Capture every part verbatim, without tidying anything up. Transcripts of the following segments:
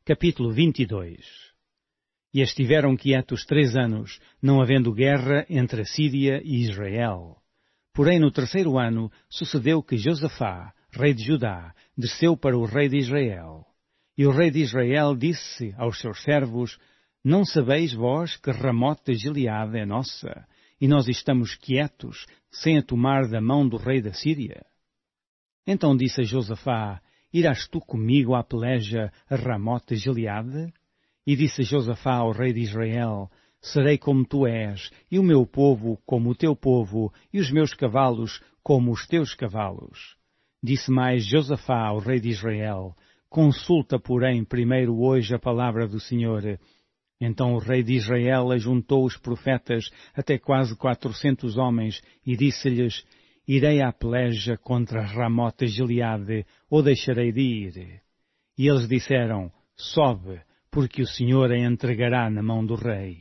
Capítulo vinte e dois. E estiveram quietos três anos, não havendo guerra entre a Síria e Israel. Porém, no terceiro ano, sucedeu que Josafá, rei de Judá, desceu para o rei de Israel. E o rei de Israel disse aos seus servos: Não sabeis vós que Ramote de Gileade é nossa, e nós estamos quietos, sem a tomar da mão do rei da Síria? Então disse a Josafá: Irás tu comigo à peleja a Ramote de Gileade? E disse Josafá ao rei de Israel: Serei como tu és, e o meu povo como o teu povo, e os meus cavalos como os teus cavalos. Disse mais Josafá ao rei de Israel: Consulta, porém, primeiro hoje a palavra do Senhor. Então o rei de Israel ajuntou os profetas, até quase quatrocentos homens, e disse-lhes: Irei à peleja contra Ramote de Gileade, ou deixarei de ir? E eles disseram: Sobe, porque o Senhor a entregará na mão do rei.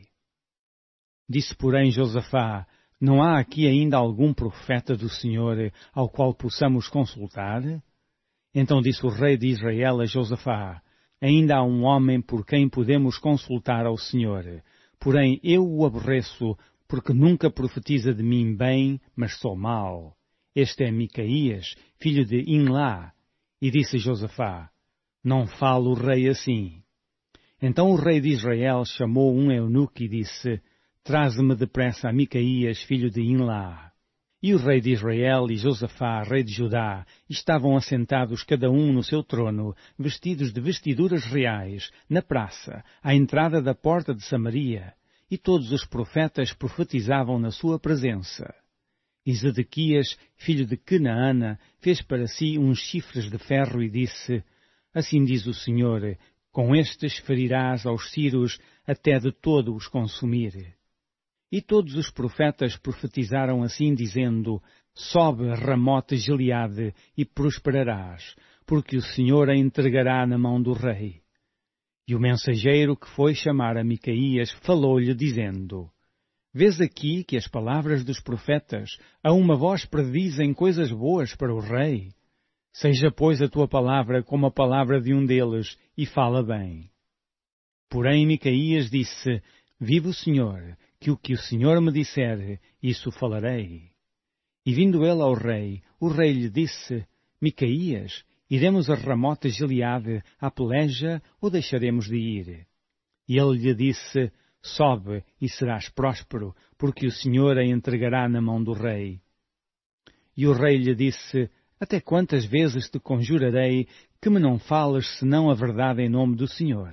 Disse, porém, Josafá: Não há aqui ainda algum profeta do Senhor ao qual possamos consultar? Então disse o rei de Israel a Josafá: Ainda há um homem por quem podemos consultar ao Senhor. Porém eu o aborreço, porque nunca profetiza de mim bem, mas só mal. Este é Micaías, filho de Imlá. E disse Josafá: Não fale o rei assim. Então o rei de Israel chamou um eunuco e disse: Traze-me depressa a Micaías, filho de Imlá. E o rei de Israel e Josafá, rei de Judá, estavam assentados cada um no seu trono, vestidos de vestiduras reais, na praça, à entrada da porta de Samaria, e todos os profetas profetizavam na sua presença. E Zedequias, filho de Quenaana, fez para si uns chifres de ferro e disse: Assim diz o Senhor, com estes ferirás aos ciros até de todo os consumir. E todos os profetas profetizaram assim, dizendo: Sobe, Ramote de Gileade, e prosperarás, porque o Senhor a entregará na mão do rei. E o mensageiro que foi chamar a Micaías falou-lhe, dizendo: Vês aqui que as palavras dos profetas a uma voz predizem coisas boas para o rei? Seja, pois, a tua palavra como a palavra de um deles, e fala bem. Porém Micaías disse: Vive o Senhor, que o que o Senhor me disser, isso falarei. E vindo ele ao rei, o rei lhe disse: Micaías, iremos a Ramote de Gileade à peleja, ou deixaremos de ir? E ele lhe disse: Sobe, e serás próspero, porque o Senhor a entregará na mão do rei. E o rei lhe disse: Até quantas vezes te conjurarei que me não fales senão a verdade em nome do Senhor?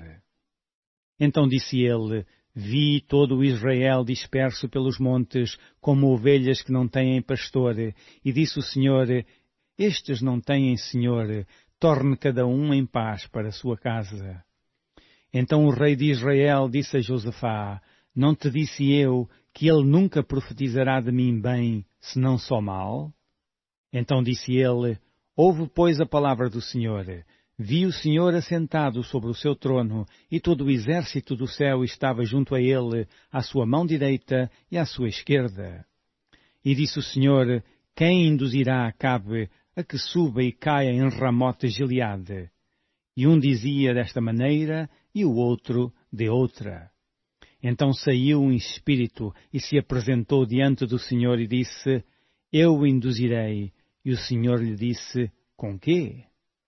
Então disse ele: Vi todo o Israel disperso pelos montes, como ovelhas que não têm pastor, e disse o Senhor: Estes não têm Senhor, torne cada um em paz para a sua casa. Então o rei de Israel disse a Josafá: Não te disse eu que ele nunca profetizará de mim bem, senão só mal? Então disse ele: Ouve, pois, a palavra do Senhor. Vi o Senhor assentado sobre o seu trono, e todo o exército do céu estava junto a ele, à sua mão direita e à sua esquerda. E disse o Senhor: Quem induzirá Acabe a que suba e caia em Ramote de Gileade? E um dizia desta maneira, e o outro de outra. Então saiu um espírito e se apresentou diante do Senhor e disse: Eu o induzirei. E o Senhor lhe disse: Com quê?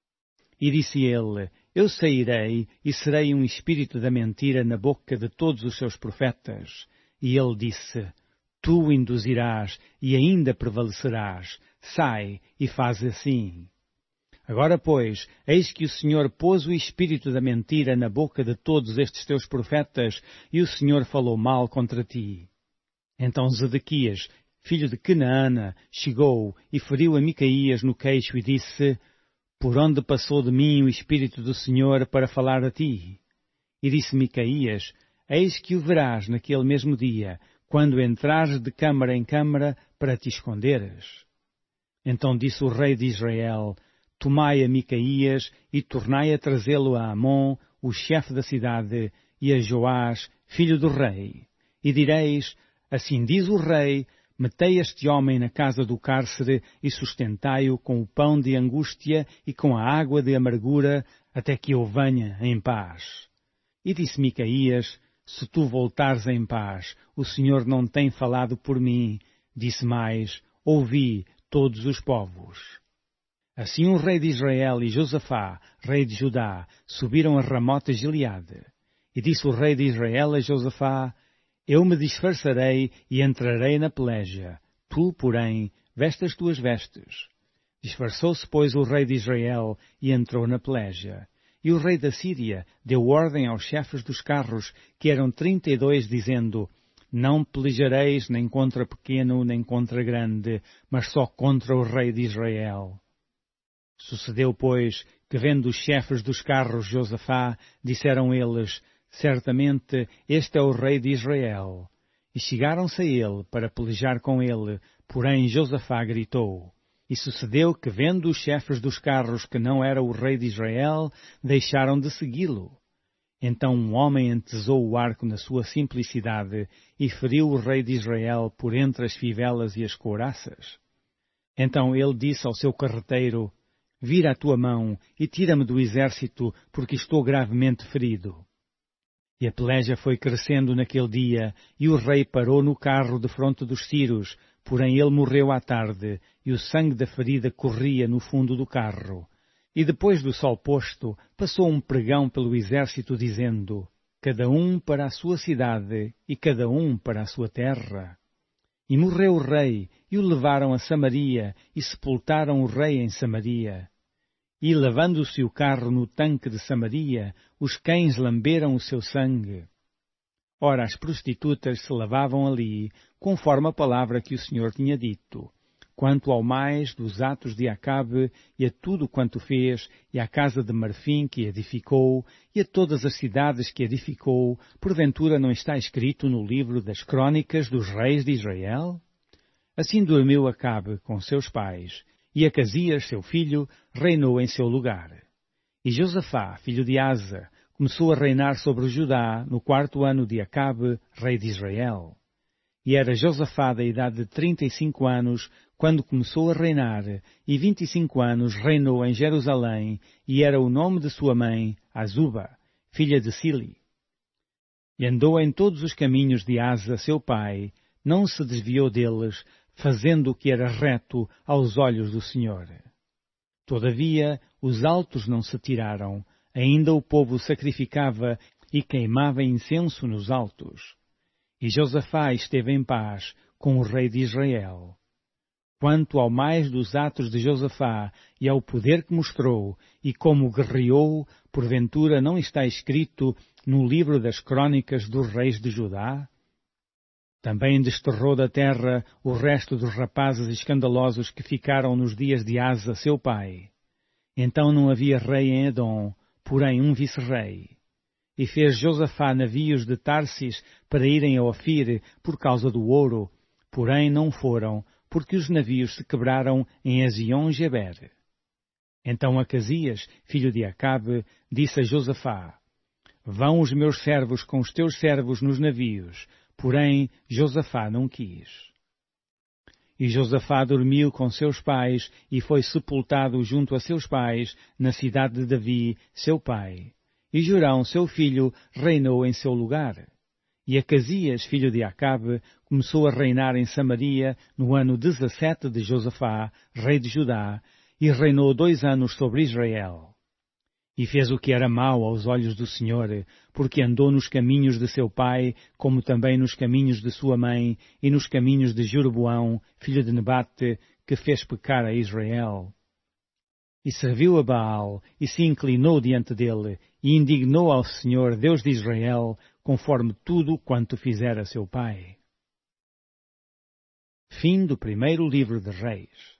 E disse ele: Eu sairei e serei um espírito da mentira na boca de todos os seus profetas. E ele disse: Tu o induzirás e ainda prevalecerás. Sai e faz assim. Agora, pois, eis que o Senhor pôs o espírito da mentira na boca de todos estes teus profetas, e o Senhor falou mal contra ti. Então Zedequias, filho de Quenaana, chegou e feriu a Micaías no queixo e disse: Por onde passou de mim o Espírito do Senhor para falar a ti? E disse Micaías: Eis que o verás naquele mesmo dia, quando entrares de câmara em câmara para te esconderes. Então disse o rei de Israel: Tomai a Micaías e tornai a trazê-lo a Amon, o chefe da cidade, e a Joás, filho do rei. E direis: Assim diz o rei, metei este homem na casa do cárcere e sustentai-o com o pão de angústia e com a água de amargura, até que eu venha em paz. E disse Micaías, se tu voltares em paz, o Senhor não tem falado por mim. Disse mais, ouvi todos os povos. Assim o rei de Israel e Josafá, rei de Judá, subiram a Ramote Gileade. E disse o rei de Israel a Josafá, eu me disfarçarei e entrarei na peleja. Tu, porém, veste as tuas vestes. Disfarçou-se, pois, o rei de Israel e entrou na peleja. E o rei da Síria deu ordem aos chefes dos carros, que eram trinta e dois, dizendo, não pelejareis nem contra pequeno, nem contra grande, mas só contra o rei de Israel. Sucedeu, pois, que vendo os chefes dos carros Josafá, disseram eles, certamente este é o rei de Israel. E chegaram-se a ele para pelejar com ele, porém Josafá gritou. E sucedeu que, vendo os chefes dos carros que não era o rei de Israel, deixaram de segui-lo. Então um homem entesou o arco na sua simplicidade e feriu o rei de Israel por entre as fivelas e as couraças. Então ele disse ao seu carreteiro, vira a tua mão e tira-me do exército, porque estou gravemente ferido. E a peleja foi crescendo naquele dia, e o rei parou no carro defronte dos ciros, porém ele morreu à tarde, e o sangue da ferida corria no fundo do carro. E depois do sol posto, passou um pregão pelo exército, dizendo, cada um para a sua cidade, e cada um para a sua terra. E morreu o rei, e o levaram a Samaria, e sepultaram o rei em Samaria. E, lavando-se o carro no tanque de Samaria, os cães lamberam o seu sangue. Ora, as prostitutas se lavavam ali, conforme a palavra que o Senhor tinha dito. Quanto ao mais dos atos de Acabe, e a tudo quanto fez, e à casa de marfim que edificou, e a todas as cidades que edificou, porventura não está escrito no livro das crônicas dos reis de Israel? Assim dormiu Acabe com seus pais, e Acasias, seu filho, reinou em seu lugar. E Josafá, filho de Asa, começou a reinar sobre Judá no quarto ano de Acabe, rei de Israel. E era Josafá da idade de trinta e cinco anos, quando começou a reinar, e vinte e cinco anos reinou em Jerusalém, e era o nome de sua mãe, Azuba, filha de Sili. E andou em todos os caminhos de Asa, seu pai, não se desviou deles, fazendo o que era reto aos olhos do Senhor. Todavia, os altos não se tiraram, ainda o povo sacrificava e queimava incenso nos altos. E Josafá esteve em paz com o rei de Israel. Quanto ao mais dos atos de Josafá e ao poder que mostrou, e como guerreou, porventura não está escrito no livro das crônicas dos reis de Judá? Também desterrou da terra o resto dos rapazes escandalosos que ficaram nos dias de Asa, seu pai. Então não havia rei em Edom, porém um vice-rei. E fez Josafá navios de Tarsis para irem a Ofir por causa do ouro, porém não foram, porque os navios se quebraram em Ezion-Geber. Então Acasias, filho de Acabe, disse a Josafá, vão os meus servos com os teus servos nos navios, porém Josafá não quis. E Josafá dormiu com seus pais e foi sepultado junto a seus pais na cidade de Davi, seu pai. E Jorão, seu filho, reinou em seu lugar. E Acasias, filho de Acabe, começou a reinar em Samaria no ano dezessete de Josafá, rei de Judá, e reinou dois anos sobre Israel. E fez o que era mau aos olhos do Senhor, porque andou nos caminhos de seu pai, como também nos caminhos de sua mãe, e nos caminhos de Jeroboão, filho de Nebate, que fez pecar a Israel. E serviu a Baal, e se inclinou diante dele, e indignou ao Senhor, Deus de Israel, conforme tudo quanto fizera seu pai. Fim do primeiro livro de Reis.